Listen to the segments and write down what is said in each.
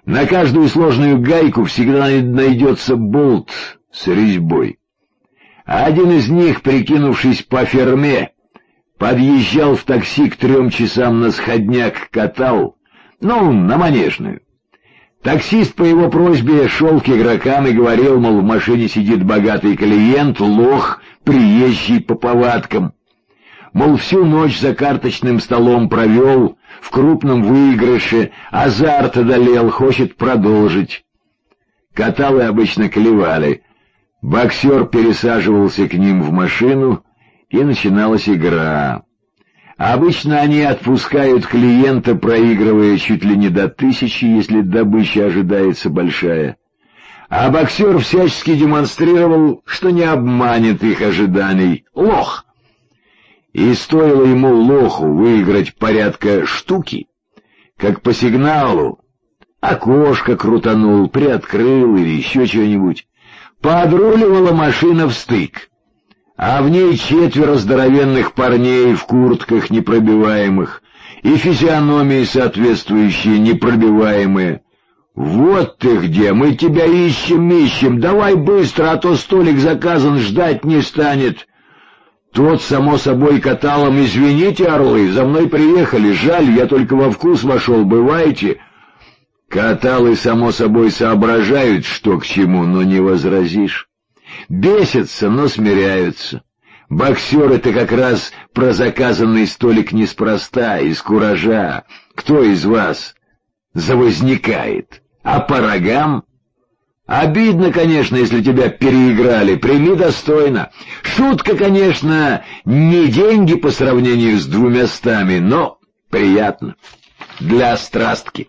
На каждую сложную гайку всегда найдется болт с резьбой. Один из них, прикинувшись по ферме, подъезжал в такси к 3 часам на сходняк, катал, на Манежную. Таксист по его просьбе шел к игрокам и говорил, мол, в машине сидит богатый клиент, лох, приезжий по повадкам. Мол, всю ночь за карточным столом провел, в крупном выигрыше, азарт одолел, хочет продолжить. Каталы обычно клевали. Боксер пересаживался к ним в машину, и начиналась игра. Обычно они отпускают клиента, проигрывая чуть ли не до 1000, если добыча ожидается большая. А боксер всячески демонстрировал, что не обманет их ожиданий. Лох! И стоило ему, лоху, выиграть порядка штуки, как по сигналу окошко крутанул, приоткрыл или еще что-нибудь, подруливала машина в стык, а в ней 4 здоровенных парней в куртках непробиваемых и физиономии соответствующие непробиваемые. «Вот ты где! Мы тебя ищем! Давай быстро, а то столик заказан, ждать не станет!» Тот, само собой, каталом: «Извините, орлы, за мной приехали, жаль, я только во вкус вошел, бывайте». Каталы, само собой, соображают, что к чему, но не возразишь. Бесятся, но смиряются. Боксеры-то как раз про заказанный столик неспроста, из куража. Кто из вас завозникает? А по рогам? Обидно, конечно, если тебя переиграли, прими достойно. Шутка, конечно, не деньги по сравнению с 200, но приятно. Для страстки.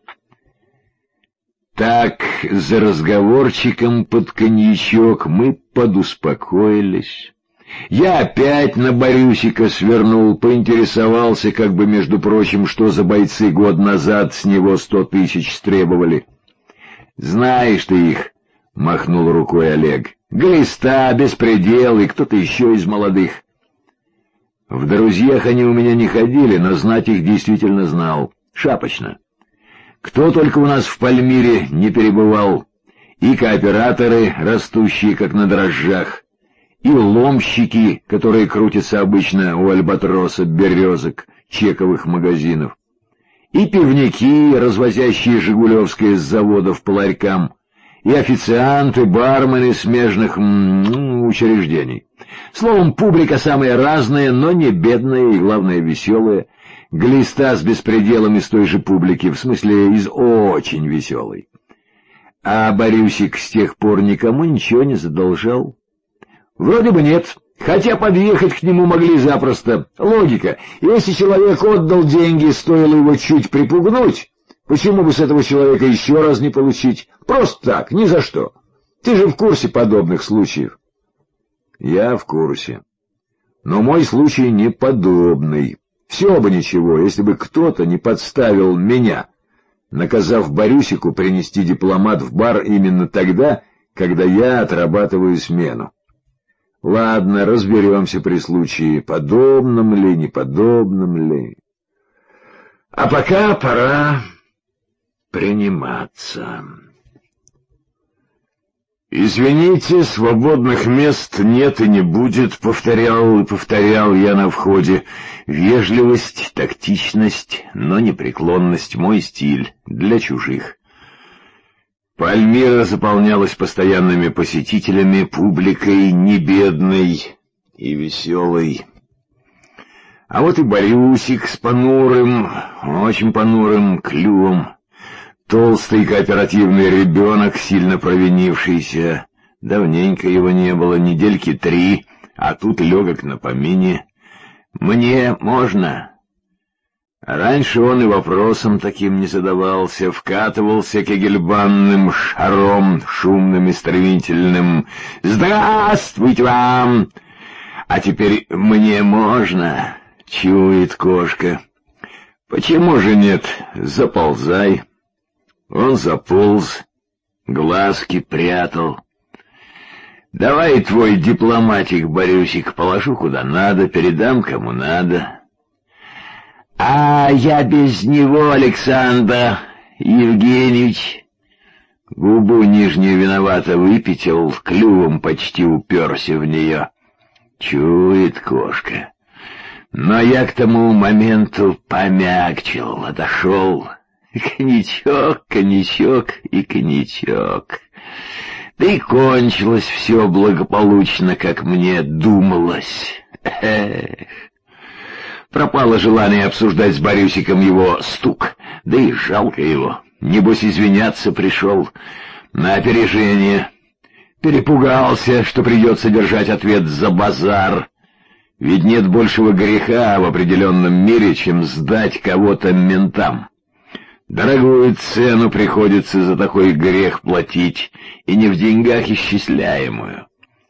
Так, за разговорчиком под коньячок мы подуспокоились. Я опять на Борюсика свернул, поинтересовался, как бы, между прочим, что за бойцы год назад с него 100 000 стребовали. «Знаешь ты их», — махнул рукой Олег, — «Глиста, Беспредел и кто-то еще из молодых». В друзьях они у меня не ходили, но знать их действительно знал. Шапочно. Кто только у нас в Пальмире не перебывал, и кооператоры, растущие как на дрожжах, и ломщики, которые крутятся обычно у Альбатроса, Березок, чековых магазинов, и пивники, развозящие жигулевское с заводов по ларькам, и официанты, бармены смежных учреждений. Словом, публика самая разная, но не бедная и, главное, веселая. Глиста с Беспределом из той же публики, в смысле, из очень веселой. А Борюсик с тех пор никому ничего не задолжал. Вроде бы нет, хотя подъехать к нему могли запросто. Логика: если человек отдал деньги, стоило его чуть припугнуть, почему бы с этого человека еще раз не получить? Просто так, ни за что. Ты же в курсе подобных случаев. Я в курсе. Но мой случай не подобный. Все бы ничего, если бы кто-то не подставил меня, наказав Борюсику принести дипломат в бар именно тогда, когда я отрабатываю смену. Ладно, разберемся при случае, подобном ли, неподобном ли. А пока пора приниматься. «Извините, свободных мест нет и не будет», — повторял и повторял я на входе. Вежливость, тактичность, но непреклонность — мой стиль для чужих. Пальмира заполнялась постоянными посетителями, публикой небедной и веселой. А вот и Борюсик с понурым, очень понурым клювом. Толстый кооперативный ребенок, сильно провинившийся. Давненько его не было, недельки 3, а тут легок на помине. «Мне можно?» Раньше он и вопросом таким не задавался, вкатывался кегельбанным шаром, шумным и стремительным. «Здравствуйте вам!» А теперь «мне можно?» — чует кошка. «Почему же нет? Заползай». Он заполз, глазки прятал. «Давай твой дипломатик, Борюсик, положу куда надо, передам кому надо». «А я без него, Александр Евгеньевич», Губу нижнюю виновато выпятил, клювом почти уперся в нее. Чует кошка. Но я к тому моменту помягчил, отошел. Коньячок и коньячок. Да и кончилось все благополучно, как мне думалось. Эх. Пропало желание обсуждать с Борюсиком его стук, да и жалко его. Небось, извиняться пришел на опережение. Перепугался, что придется держать ответ за базар. Ведь нет большего греха в определенном мире, чем сдать кого-то ментам. Дорогую цену приходится за такой грех платить, и не в деньгах исчисляемую.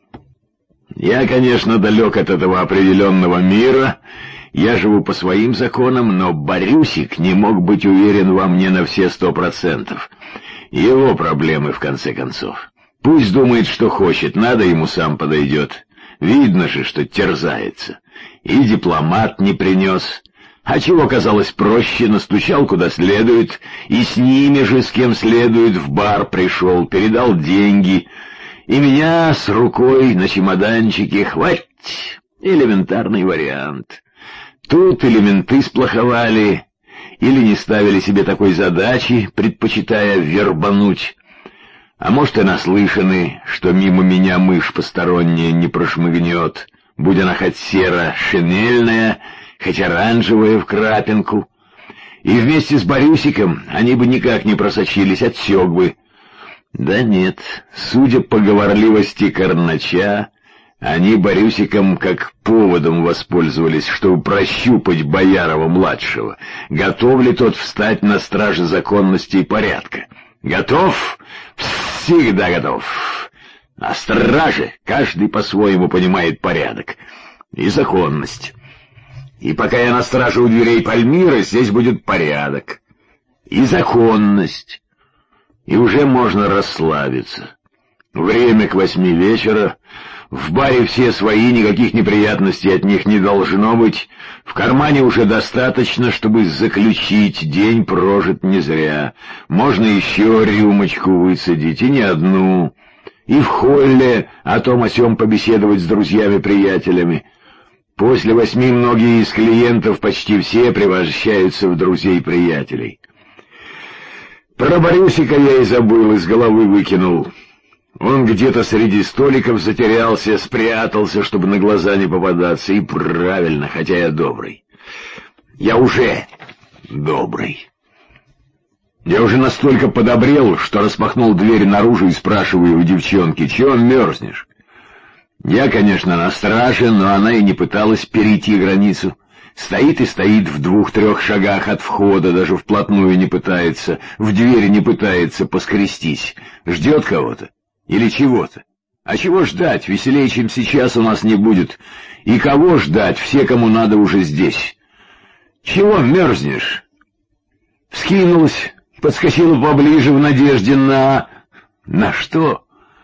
Я, конечно, далек от этого определенного мира, я живу по своим законам, но Борюсик не мог быть уверен во мне на все 100%. Его проблемы, в конце концов. Пусть думает, что хочет, надо ему сам подойдет. Видно же, что терзается. И дипломат не принес. А чего казалось проще, настучал куда следует, и с ними же, с кем следует, в бар пришел, передал деньги, и меня с рукой на чемоданчике хватит. Элементарный вариант. Тут или менты сплоховали, или не ставили себе такой задачи, предпочитая вербануть. А может, и наслышаны, что мимо меня мышь посторонняя не прошмыгнет, будь она хоть серо-шинельная, хоть оранжевая в крапинку. И вместе с Борюсиком они бы никак не просочились, отсек бы. Да нет, судя по говорливости Корнача, они Борюсиком как поводом воспользовались, чтобы прощупать Боярова-младшего. Готов ли тот встать на страже законности и порядка? Готов? Всегда готов. На страже каждый по-своему понимает порядок и законность. И пока я на страже у дверей Пальмиры, здесь будет порядок и законность. И уже можно расслабиться. Время к 8 вечера. В баре все свои, никаких неприятностей от них не должно быть. В кармане уже достаточно, чтобы заключить, день прожит не зря. Можно еще рюмочку высадить, и не одну. И в холле о том о сём побеседовать с друзьями-приятелями. После 8 многие из клиентов, почти все, превращаются в друзей-приятелей. Про Борюсика я и забыл, из головы выкинул. Он где-то среди столиков затерялся, спрятался, чтобы на глаза не попадаться, и правильно, хотя я добрый. Я уже добрый. Я уже настолько подобрел, что распахнул дверь наружу и спрашиваю у девчонки: «Чего мерзнешь?» Я, конечно, на страже, но она и не пыталась перейти границу. Стоит и стоит в 2-3 шагах от входа, даже вплотную не пытается, в дверь не пытается поскрестись. Ждет кого-то или чего-то. А чего ждать? Веселее, чем сейчас, у нас не будет. И кого ждать? Все, кому надо, уже здесь. Чего мерзнешь? Вскинулась, подскочила поближе в надежде на... На что?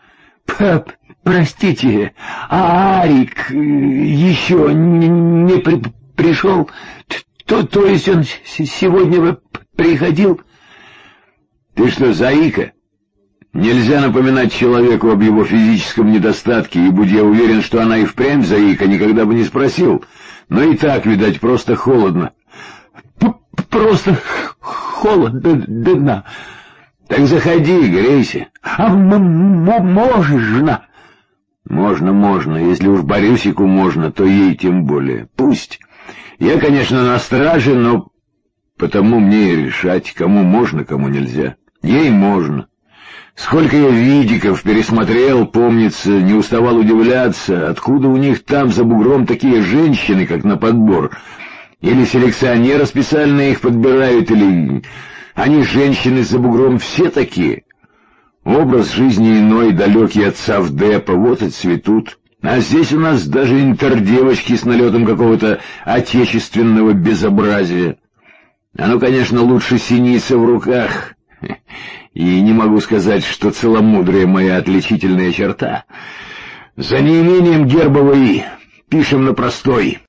Простите, а Арик еще не пришел? То есть он сегодня приходил? Ты что, заика? Нельзя напоминать человеку об его физическом недостатке, и будь я уверен, что она и впрямь заика, никогда бы не спросил. Но и так, видать, просто холодно. Просто холодно. Так заходи, грейся. А можешь, жена? Можно, если уж Борюсику можно, то ей тем более. Пусть. Я, конечно, на страже, но потому мне и решать, кому можно, кому нельзя. Ей можно. Сколько я видиков пересмотрел, помнится, не уставал удивляться, откуда у них там за бугром такие женщины, как на подбор. Или селекционеры специально их подбирают, или они, женщины за бугром, все такие. Образ жизни иной, далекий от совдепа, вот и цветут. А здесь у нас даже интердевочки с налетом какого-то отечественного безобразия. Оно, конечно, лучше синица в руках. И не могу сказать, что целомудрие моя отличительная черта. За неимением гербовой пишем на простой.